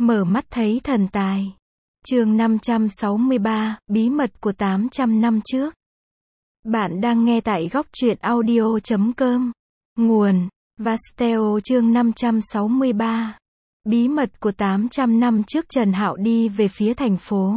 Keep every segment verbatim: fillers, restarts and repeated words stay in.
Mở mắt thấy thần tài. Chương năm trăm sáu mươi ba, bí mật của tám trăm năm trước. Bạn đang nghe tại góc truyện audio chấm com. Nguồn: Vasteo. Chương năm trăm sáu mươi ba. Bí mật của tám trăm năm trước. Trần Hạo đi về phía thành phố.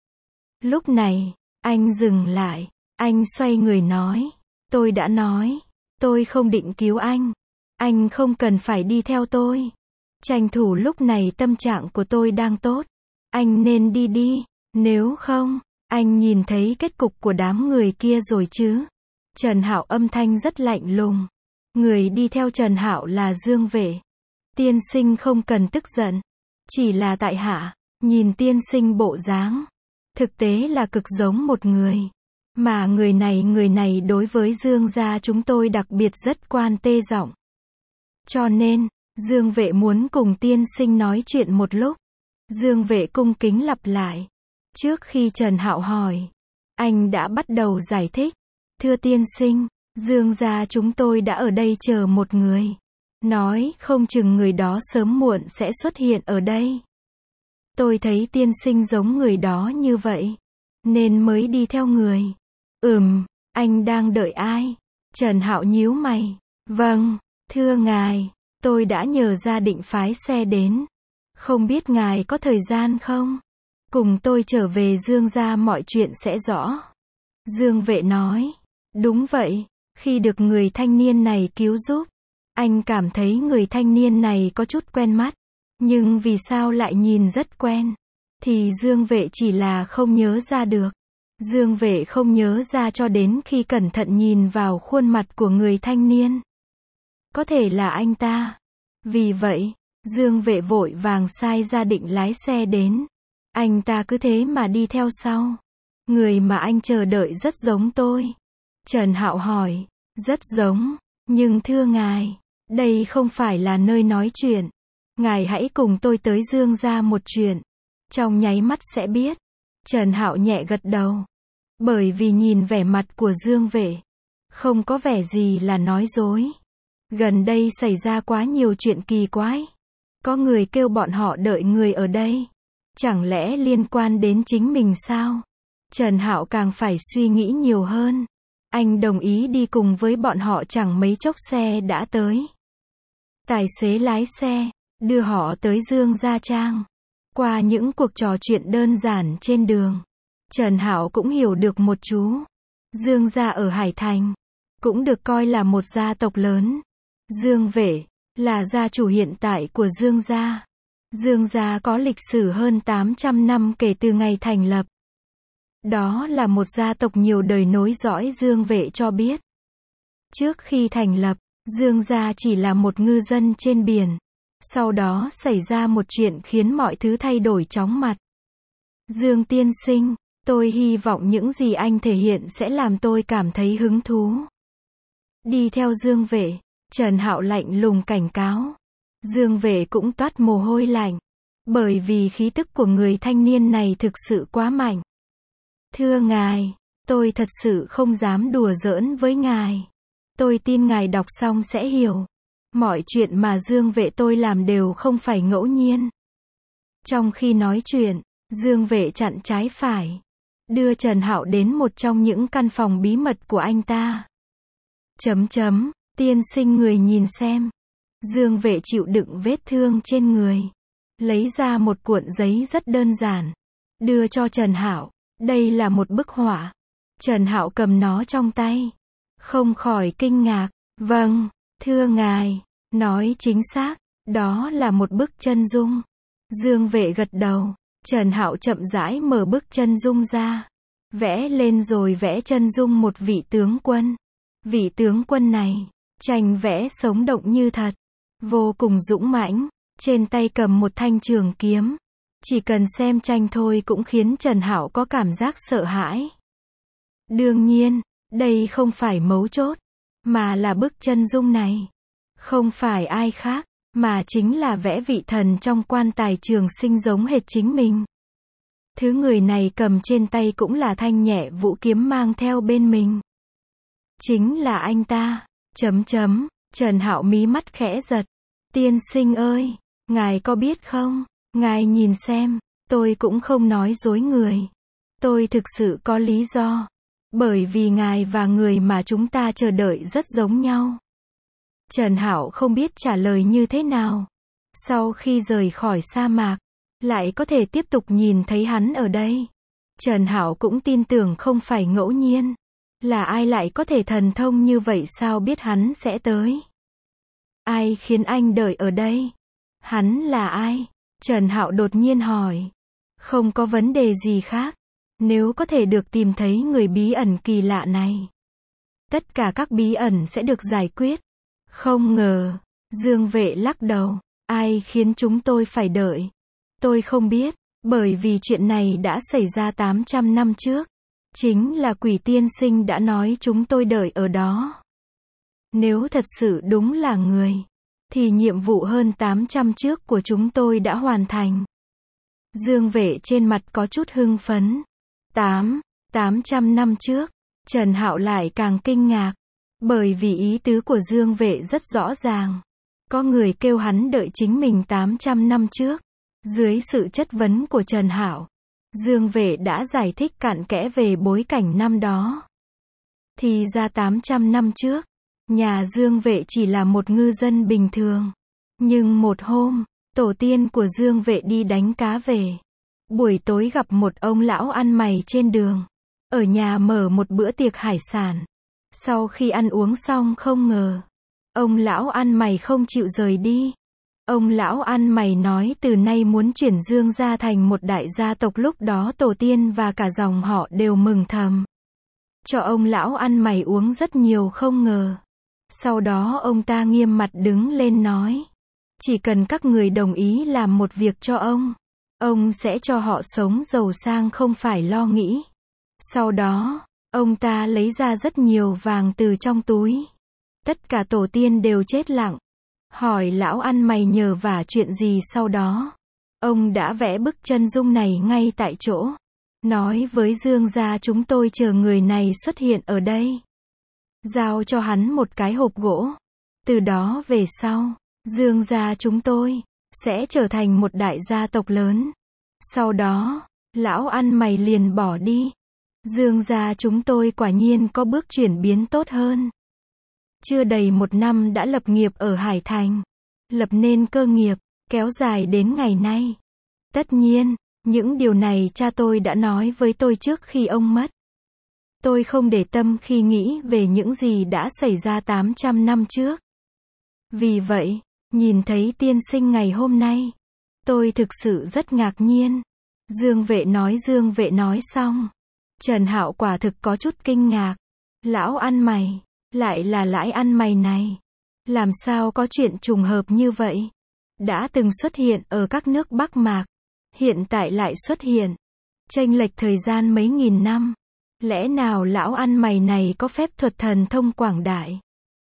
Lúc này, anh dừng lại. Anh xoay người nói. Tôi đã nói. Tôi không định cứu anh. Anh không cần phải đi theo tôi. Tranh thủ lúc này tâm trạng của tôi đang tốt. Anh nên đi đi. Nếu không, anh nhìn thấy kết cục của đám người kia rồi chứ. Trần Hạo âm thanh rất lạnh lùng. Người đi theo Trần Hạo là Dương Vệ. Tiên sinh không cần tức giận. Chỉ là tại hạ, nhìn tiên sinh bộ dáng. Thực tế là cực giống một người. Mà người này người này đối với Dương gia chúng tôi đặc biệt rất quan tê giọng. Cho nên, Dương Vệ muốn cùng tiên sinh nói chuyện một lúc. Dương Vệ cung kính lặp lại. Trước khi Trần Hạo hỏi, anh đã bắt đầu giải thích. Thưa tiên sinh, Dương gia chúng tôi đã ở đây chờ một người. Nói không chừng người đó sớm muộn sẽ xuất hiện ở đây. Tôi thấy tiên sinh giống người đó như vậy, nên mới đi theo người. Ừm, anh đang đợi ai? Trần Hạo nhíu mày. Vâng, thưa ngài, tôi đã nhờ gia định phái xe đến. Không biết ngài có thời gian không? Cùng tôi trở về Dương gia mọi chuyện sẽ rõ. Dương Vệ nói. Đúng vậy, khi được người thanh niên này cứu giúp, anh cảm thấy người thanh niên này có chút quen mắt. Nhưng vì sao lại nhìn rất quen? Thì Dương Vệ chỉ là không nhớ ra được. Dương Vệ không nhớ ra cho đến khi cẩn thận nhìn vào khuôn mặt của người thanh niên. Có thể là anh ta. Vì vậy, Dương Vệ vội vàng sai gia định lái xe đến. Anh ta cứ thế mà đi theo sau. Người mà anh chờ đợi rất giống tôi. Trần Hạo hỏi. Rất giống. Nhưng thưa ngài, đây không phải là nơi nói chuyện. Ngài hãy cùng tôi tới Dương gia một chuyện. Trong nháy mắt sẽ biết. Trần Hạo nhẹ gật đầu. Bởi vì nhìn vẻ mặt của Dương Vệ, không có vẻ gì là nói dối. Gần đây xảy ra quá nhiều chuyện kỳ quái. Có người kêu bọn họ đợi người ở đây. Chẳng lẽ liên quan đến chính mình sao? Trần Hạo càng phải suy nghĩ nhiều hơn. Anh đồng ý đi cùng với bọn họ, chẳng mấy chốc xe đã tới. Tài xế lái xe, đưa họ tới Dương Gia Trang. Qua những cuộc trò chuyện đơn giản trên đường, Trần Hạo cũng hiểu được một chú. Dương gia ở Hải Thành, cũng được coi là một gia tộc lớn. Dương Vệ là gia chủ hiện tại của Dương gia. Dương gia có lịch sử hơn tám trăm năm kể từ ngày thành lập. Đó là một gia tộc nhiều đời nối dõi. Dương Vệ cho biết, trước khi thành lập, Dương gia chỉ là một ngư dân trên biển. Sau đó xảy ra một chuyện khiến mọi thứ thay đổi chóng mặt. Dương tiên sinh, tôi hy vọng những gì anh thể hiện sẽ làm tôi cảm thấy hứng thú. Đi theo Dương Vệ, Trần Hạo lạnh lùng cảnh cáo. Dương Vệ cũng toát mồ hôi lạnh. Bởi vì khí tức của người thanh niên này thực sự quá mạnh. Thưa ngài, tôi thật sự không dám đùa giỡn với ngài. Tôi tin ngài đọc xong sẽ hiểu. Mọi chuyện mà Dương Vệ tôi làm đều không phải ngẫu nhiên. Trong khi nói chuyện, Dương Vệ chặn trái phải, đưa Trần Hạo đến một trong những căn phòng bí mật của anh ta. Chấm chấm, tiên sinh người nhìn xem. Dương Vệ chịu đựng vết thương trên người, lấy ra một cuộn giấy rất đơn giản, đưa cho Trần Hạo. Đây là một bức họa. Trần Hạo cầm nó trong tay, không khỏi kinh ngạc. Vâng, thưa ngài, nói chính xác, đó là một bức chân dung. Dương Vệ gật đầu. Trần Hạo chậm rãi mở bức chân dung ra, vẽ lên rồi vẽ chân dung một vị tướng quân. Vị tướng quân này, tranh vẽ sống động như thật, vô cùng dũng mãnh, trên tay cầm một thanh trường kiếm. Chỉ cần xem tranh thôi cũng khiến Trần Hạo có cảm giác sợ hãi. Đương nhiên, đây không phải mấu chốt, mà là bức chân dung này không phải ai khác, mà chính là vẽ vị thần trong quan tài Trường Sinh giống hệt chính mình. Thứ người này cầm trên tay cũng là thanh nhẹ vũ kiếm mang theo bên mình. Chính là anh ta. Chấm chấm, Trần Hạo mí mắt khẽ giật. Tiên sinh ơi, ngài có biết không, Ngài nhìn xem, tôi cũng không nói dối người. Tôi thực sự có lý do. Bởi vì ngài và người mà chúng ta chờ đợi rất giống nhau. Trần Hạo không biết trả lời như thế nào. Sau khi rời khỏi sa mạc, lại có thể tiếp tục nhìn thấy hắn ở đây. Trần Hạo cũng tin tưởng không phải ngẫu nhiên. Là ai lại có thể thần thông như vậy, sao biết hắn sẽ tới? Ai khiến anh đợi ở đây? Hắn là ai? Trần Hạo đột nhiên hỏi. Không có vấn đề gì khác. Nếu có thể được tìm thấy người bí ẩn kỳ lạ này, tất cả các bí ẩn sẽ được giải quyết. Không ngờ, Dương Vệ lắc đầu. Ai khiến chúng tôi phải đợi? Tôi không biết, bởi vì chuyện này đã xảy ra tám trăm năm trước. Chính là Quỷ tiên sinh đã nói chúng tôi đợi ở đó. Nếu thật sự đúng là người, thì nhiệm vụ hơn tám trăm trước của chúng tôi đã hoàn thành. Dương Vệ trên mặt có chút hưng phấn. Tám, tám trăm năm trước, Trần Hạo lại càng kinh ngạc. Bởi vì ý tứ của Dương Vệ rất rõ ràng. Có người kêu hắn đợi chính mình tám trăm năm trước. Dưới sự chất vấn của Trần Hạo, Dương Vệ đã giải thích cặn kẽ về bối cảnh năm đó. Thì ra tám trăm năm trước, nhà Dương Vệ chỉ là một ngư dân bình thường. Nhưng một hôm, tổ tiên của Dương Vệ đi đánh cá về. Buổi tối gặp một ông lão ăn mày trên đường. Ở nhà mở một bữa tiệc hải sản. Sau khi ăn uống xong không ngờ, ông lão ăn mày không chịu rời đi. Ông lão ăn mày nói từ nay muốn chuyển Dương gia thành một đại gia tộc, lúc đó tổ tiên và cả dòng họ đều mừng thầm. Cho ông lão ăn mày uống rất nhiều không ngờ. Sau đó ông ta nghiêm mặt đứng lên nói. Chỉ cần các người đồng ý làm một việc cho ông, ông sẽ cho họ sống giàu sang không phải lo nghĩ. Sau đó, ông ta lấy ra rất nhiều vàng từ trong túi. Tất cả tổ tiên đều chết lặng. Hỏi lão ăn mày nhờ vả chuyện gì sau đó. Ông đã vẽ bức chân dung này ngay tại chỗ. Nói với Dương gia chúng tôi chờ người này xuất hiện ở đây. Giao cho hắn một cái hộp gỗ. Từ đó về sau, Dương gia chúng tôi sẽ trở thành một đại gia tộc lớn. Sau đó, lão ăn mày liền bỏ đi. Dương gia chúng tôi quả nhiên có bước chuyển biến tốt hơn. Chưa đầy một năm đã lập nghiệp ở Hải Thành. Lập nên cơ nghiệp, kéo dài đến ngày nay. Tất nhiên, những điều này cha tôi đã nói với tôi trước khi ông mất. Tôi không để tâm khi nghĩ về những gì đã xảy ra tám trăm năm trước. Vì vậy, nhìn thấy tiên sinh ngày hôm nay, tôi thực sự rất ngạc nhiên. Dương Vệ nói Dương Vệ nói xong. Trần Hạo quả thực có chút kinh ngạc. Lão ăn mày, lại là lãi ăn mày này. Làm sao có chuyện trùng hợp như vậy? Đã từng xuất hiện ở các nước Bắc Mạc, hiện tại lại xuất hiện. Chênh lệch thời gian mấy nghìn năm. Lẽ nào lão ăn mày này có phép thuật thần thông quảng đại?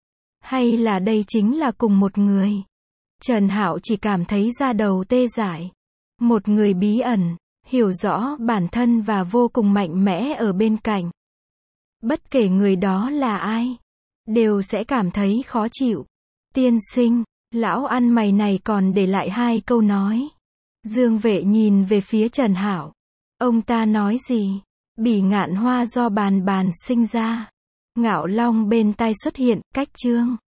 Hay là đây chính là cùng một người? Trần Hạo chỉ cảm thấy da đầu tê dại. Một người bí ẩn, hiểu rõ bản thân và vô cùng mạnh mẽ ở bên cạnh. Bất kể người đó là ai, đều sẽ cảm thấy khó chịu. Tiên sinh, lão ăn mày này còn để lại hai câu nói. Dương Vệ nhìn về phía Trần Hạo. Ông ta nói gì? Bỉ ngạn hoa do bàn bàn sinh ra. Ngạo long bên tai xuất hiện, cách chương.